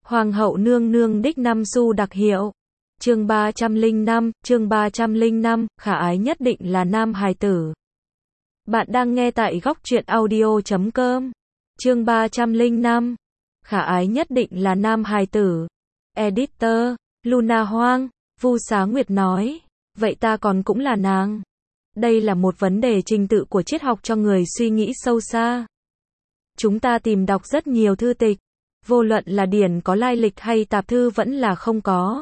Hoàng hậu nương nương đích năm xu đặc hiệu. Chương 305, khả ái nhất định là nam hài tử. Bạn đang nghe tại góc truyện audio.com. Chương 305, khả ái nhất định là nam hài tử. Editor, Luna Hoang, Vu Xá Nguyệt nói, vậy ta còn cũng là nàng. Đây là một vấn đề trình tự của triết học cho người suy nghĩ sâu xa. Chúng ta tìm đọc rất nhiều thư tịch, vô luận là điển có lai lịch hay tạp thư vẫn là không có.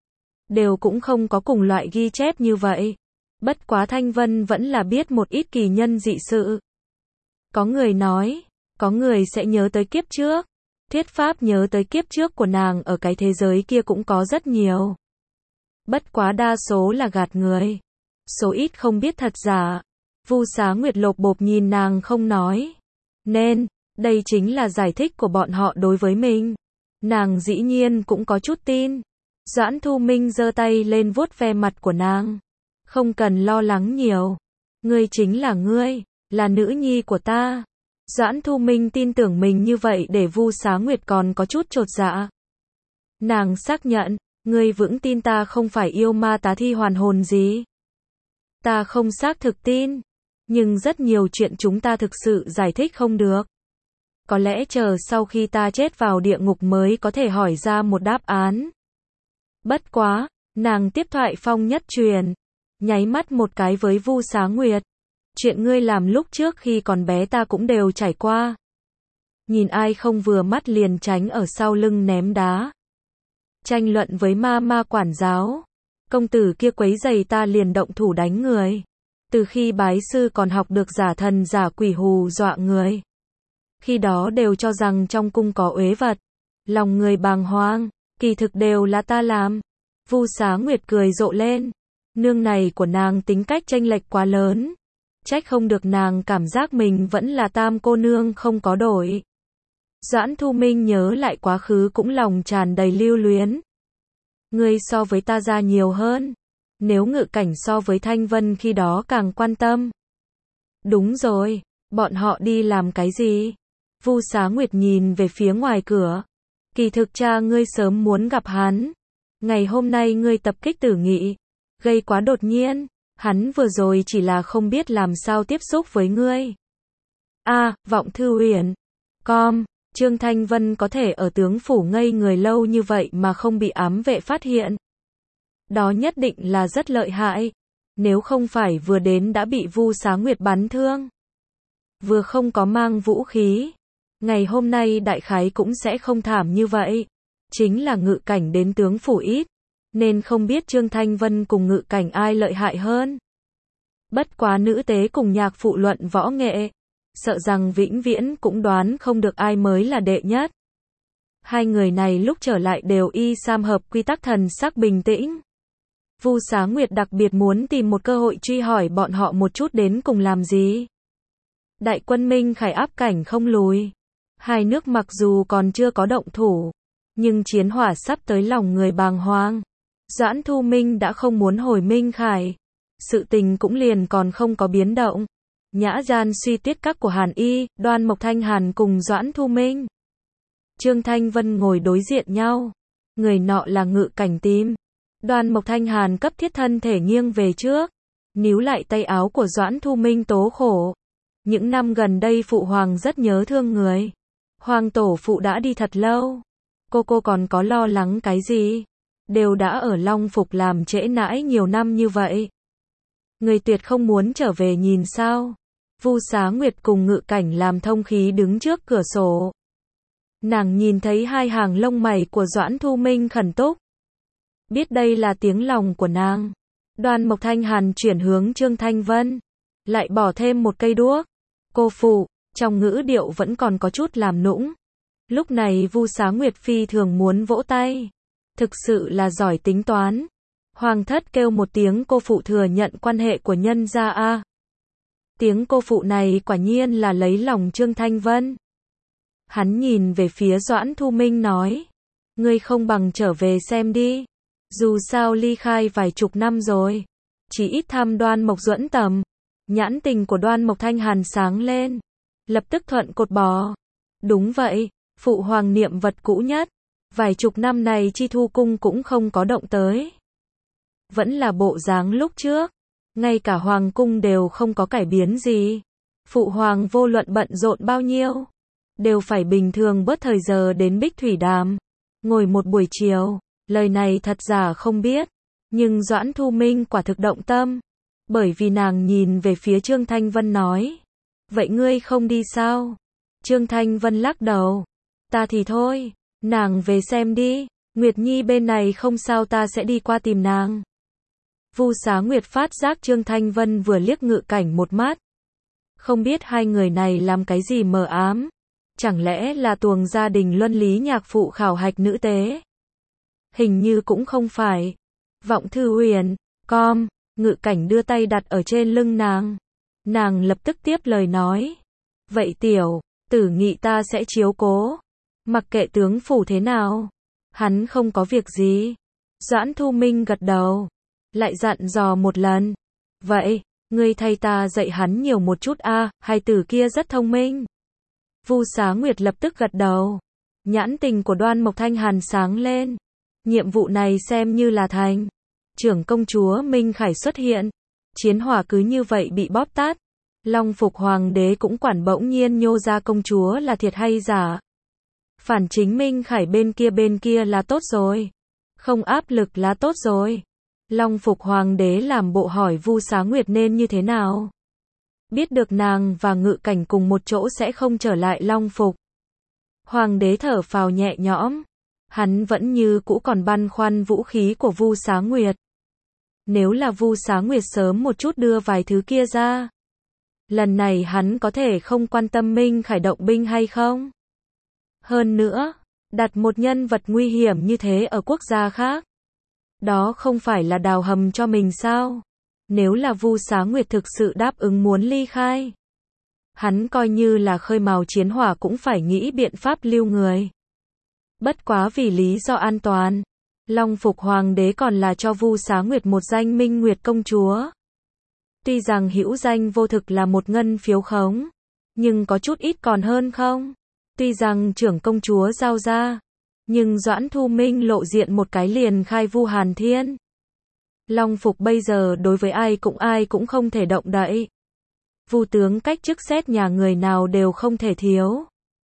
Đều cũng không có cùng loại ghi chép như vậy. Bất quá Thanh Vân vẫn là biết một ít kỳ nhân dị sự. Có người nói, có người sẽ nhớ tới kiếp trước. Thuyết pháp nhớ tới kiếp trước của nàng ở cái thế giới kia cũng có rất nhiều. Bất quá đa số là gạt người. Số ít không biết thật giả. Vu Xá Nguyệt lộp bộp nhìn nàng không nói. Nên, đây chính là giải thích của bọn họ đối với mình. Nàng dĩ nhiên cũng có chút tin. Doãn Thu Minh giơ tay lên vuốt ve mặt của nàng. Không cần lo lắng nhiều. Ngươi chính là ngươi, là nữ nhi của ta. Doãn Thu Minh tin tưởng mình như vậy để Vu Xá Nguyệt còn có chút chột dạ. Nàng xác nhận, ngươi vững tin ta không phải yêu ma tá thi hoàn hồn gì. Ta không xác thực tin. Nhưng rất nhiều chuyện chúng ta thực sự giải thích không được. Có lẽ chờ sau khi ta chết vào địa ngục mới có thể hỏi ra một đáp án. Bất quá, nàng tiếp thoại phong nhất truyền. Nháy mắt một cái với Vu Xá Nguyệt. Chuyện ngươi làm lúc trước khi còn bé ta cũng đều trải qua. Nhìn ai không vừa mắt liền tránh ở sau lưng ném đá. Tranh luận với ma quản giáo. Công tử kia quấy giày ta liền động thủ đánh người. Từ khi bái sư còn học được giả thần giả quỷ hù dọa người. Khi đó đều cho rằng trong cung có uế vật. Lòng người bàng hoàng, kỳ thực đều là ta làm. Vu Xá Nguyệt cười rộ lên. Nương này của nàng tính cách chênh lệch quá lớn. Trách không được nàng cảm giác mình vẫn là tam cô nương không có đổi. Doãn Thu Minh nhớ lại quá khứ cũng lòng tràn đầy lưu luyến. Ngươi so với ta ra nhiều hơn. Nếu Ngự Cảnh so với Thanh Vân khi đó càng quan tâm. Đúng rồi, bọn họ đi làm cái gì? Vu Xá Nguyệt nhìn về phía ngoài cửa. Kỳ thực cha ngươi sớm muốn gặp hắn. Ngày hôm nay ngươi tập kích Tử Nghị. Gây quá đột nhiên. Hắn vừa rồi chỉ là không biết làm sao tiếp xúc với ngươi. Vọng Thư Uyển. Trương Thanh Vân có thể ở tướng phủ ngây người lâu như vậy mà không bị ám vệ phát hiện. Đó nhất định là rất lợi hại. Nếu không phải vừa đến đã bị Vu Xá Nguyệt bắn thương. Vừa không có mang vũ khí. Ngày hôm nay đại khái cũng sẽ không thảm như vậy. Chính là Ngự Cảnh đến tướng phủ ít. Nên không biết Trương Thanh Vân cùng Ngự Cảnh ai lợi hại hơn. Bất quá nữ tế cùng nhạc phụ luận võ nghệ. Sợ rằng vĩnh viễn cũng đoán không được ai mới là đệ nhất. Hai người này lúc trở lại đều y sam hợp quy tắc thần sắc bình tĩnh. Vu Xá Nguyệt đặc biệt muốn tìm một cơ hội truy hỏi bọn họ một chút đến cùng làm gì. Đại quân Minh Khải áp cảnh không lùi. Hai nước mặc dù còn chưa có động thủ. Nhưng chiến hỏa sắp tới lòng người bàng hoàng. Doãn Thu Minh đã không muốn hồi Minh Khải. Sự tình cũng liền còn không có biến động. Nhã gian suy tiết các của Hàn Y, Đoan Mộc Thanh Hàn cùng Doãn Thu Minh. Trương Thanh Vân ngồi đối diện nhau. Người nọ là Ngự Cảnh tìm. Đoan Mộc Thanh Hàn cấp thiết thân thể nghiêng về trước. Níu lại tay áo của Doãn Thu Minh tố khổ. Những năm gần đây phụ hoàng rất nhớ thương người. Hoàng tổ phụ đã đi thật lâu. Cô còn có lo lắng cái gì? Đều đã ở Long Phục làm trễ nãi nhiều năm như vậy. Người tuyệt không muốn trở về nhìn sao? Vu Xá Nguyệt cùng Ngự Cảnh làm thông khí đứng trước cửa sổ. Nàng nhìn thấy hai hàng lông mày của Doãn Thu Minh khẩn túc. Biết đây là tiếng lòng của nàng. Đoan Mộc Thanh Hàn chuyển hướng Trương Thanh Vân. Lại bỏ thêm một cây đuốc. Cô phụ, trong ngữ điệu vẫn còn có chút làm nũng. Lúc này Vu Xá Nguyệt phi thường muốn vỗ tay. Thực sự là giỏi tính toán. Hoàng thất kêu một tiếng cô phụ thừa nhận quan hệ của nhân gia Tiếng cô phụ này quả nhiên là lấy lòng Trương Thanh Vân. Hắn nhìn về phía Doãn Thu Minh nói. Ngươi không bằng trở về xem đi. Dù sao ly khai vài chục năm rồi. Chỉ ít thăm Đoan Mộc Duẫn Tầm. Nhãn tình của Đoan Mộc Thanh Hàn sáng lên. Lập tức thuận cột bò. Đúng vậy, phụ hoàng niệm vật cũ nhất. Vài chục năm này Chi Thu Cung cũng không có động tới. Vẫn là bộ dáng lúc trước. Ngay cả Hoàng Cung đều không có cải biến gì. Phụ Hoàng vô luận bận rộn bao nhiêu, đều phải bình thường bớt thời giờ đến Bích Thủy Đàm. Ngồi một buổi chiều, lời này thật giả không biết. Nhưng Doãn Thu Minh quả thực động tâm. Bởi vì nàng nhìn về phía Trương Thanh Vân nói. Vậy ngươi không đi sao? Trương Thanh Vân lắc đầu. Ta thì thôi, nàng về xem đi. Nguyệt Nhi bên này không sao, ta sẽ đi qua tìm nàng. Vu Xá Nguyệt phát giác Trương Thanh Vân vừa liếc Ngự Cảnh một mắt. Không biết hai người này làm cái gì mờ ám. Chẳng lẽ là tuồng gia đình luân lý nhạc phụ khảo hạch nữ tế? Hình như cũng không phải. Vọng Thư Huyền, com, Ngự Cảnh đưa tay đặt ở trên lưng nàng. Nàng lập tức tiếp lời nói. Vậy tiểu tử Nghị ta sẽ chiếu cố. Mặc kệ tướng phủ thế nào. Hắn không có việc gì. Doãn Thu Minh gật đầu. Lại dặn dò một lần. Vậy, ngươi thay ta dạy hắn nhiều một chút a, hai tử kia rất thông minh. Vu Xá Nguyệt lập tức gật đầu. Nhãn tình của Đoan Mộc Thanh Hàn sáng lên. Nhiệm vụ này xem như là thành. Trưởng công chúa Minh Khải xuất hiện. Chiến hỏa cứ như vậy bị bóp tát. Long Phục Hoàng đế cũng quản bỗng nhiên nhô ra công chúa là thiệt hay giả. Phản chính Minh Khải bên kia là tốt rồi. Không áp lực là tốt rồi. Long Phục Hoàng đế làm bộ hỏi Vu Xá Nguyệt nên như thế nào. Biết được nàng và Ngự Cảnh cùng một chỗ sẽ không trở lại Long Phục. Hoàng đế thở phào nhẹ nhõm. Hắn vẫn như cũ còn băn khoăn vũ khí của Vu Xá Nguyệt. Nếu là Vu Xá Nguyệt sớm một chút đưa vài thứ kia ra. Lần này hắn có thể không quan tâm Minh Khải động binh hay không? Hơn nữa, đặt một nhân vật nguy hiểm như thế ở quốc gia khác. Đó không phải là đào hầm cho mình sao? Nếu là Vu Xá Nguyệt thực sự đáp ứng muốn ly khai. Hắn coi như là khơi mào chiến hỏa cũng phải nghĩ biện pháp lưu người. Bất quá vì lý do an toàn. Long Phục Hoàng đế còn là cho Vu Xá Nguyệt một danh Minh Nguyệt công chúa. Tuy rằng hữu danh vô thực là một ngân phiếu khống. Nhưng có chút ít còn hơn không? Tuy rằng trưởng công chúa giao ra. Nhưng Doãn Thu Minh lộ diện một cái liền khai Vu Hàn Thiên. Long Phục bây giờ đối với ai cũng không thể động đậy. Vu tướng cách chức xét nhà người nào đều không thể thiếu.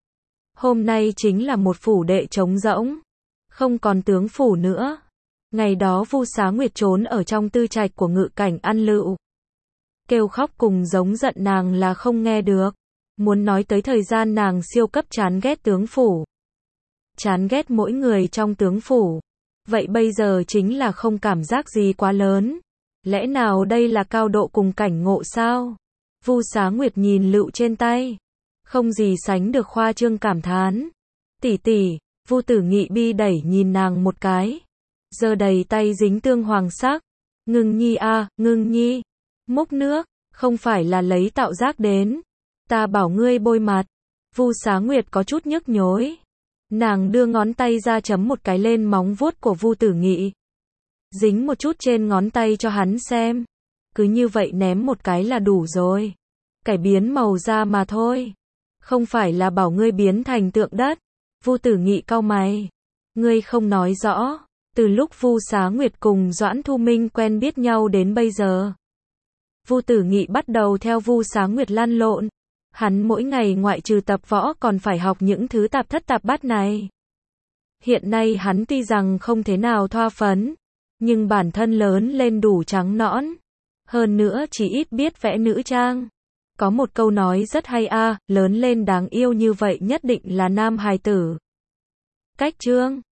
Hôm nay chính là một phủ đệ trống rỗng. Không còn tướng phủ nữa. Ngày đó Vu Xá Nguyệt trốn ở trong tư trạch của Ngự Cảnh ăn lựu. Kêu khóc cùng giống giận nàng là không nghe được. Muốn nói tới thời gian nàng siêu cấp chán ghét tướng phủ. Chán ghét mỗi người trong tướng phủ. Vậy bây giờ chính là không cảm giác gì quá lớn. Lẽ nào đây là cao độ cùng cảnh ngộ sao? Vu Xá Nguyệt nhìn lựu trên tay. Không gì sánh được khoa trương cảm thán. Tỷ tỷ, Vu Tử Nghị bi đẩy nhìn nàng một cái. Giờ đầy tay dính tương hoàng sắc. Ngưng nhi a, Ngưng nhi. Múc nước, không phải là lấy tạo giác đến. Ta bảo ngươi bôi mặt. Vu Xá Nguyệt có chút nhức nhối. Nàng đưa ngón tay ra chấm một cái lên móng vuốt của Vu Tử Nghị. Dính một chút trên ngón tay cho hắn xem. Cứ như vậy ném một cái là đủ rồi. Cải biến màu da mà thôi. Không phải là bảo ngươi biến thành tượng đất. Vu Tử Nghị cau mày. Ngươi không nói rõ. Từ lúc Vu Xá Nguyệt cùng Doãn Thu Minh quen biết nhau đến bây giờ. Vu Tử Nghị bắt đầu theo Vu Xá Nguyệt lăn lộn. Hắn mỗi ngày ngoại trừ tập võ còn phải học những thứ tạp thất tạp bát này. Hiện nay hắn tuy rằng không thế nào thoa phấn, nhưng bản thân lớn lên đủ trắng nõn. Hơn nữa chỉ ít biết vẽ nữ trang. Có một câu nói rất hay a, lớn lên đáng yêu như vậy nhất định là nam hài tử. Cách chương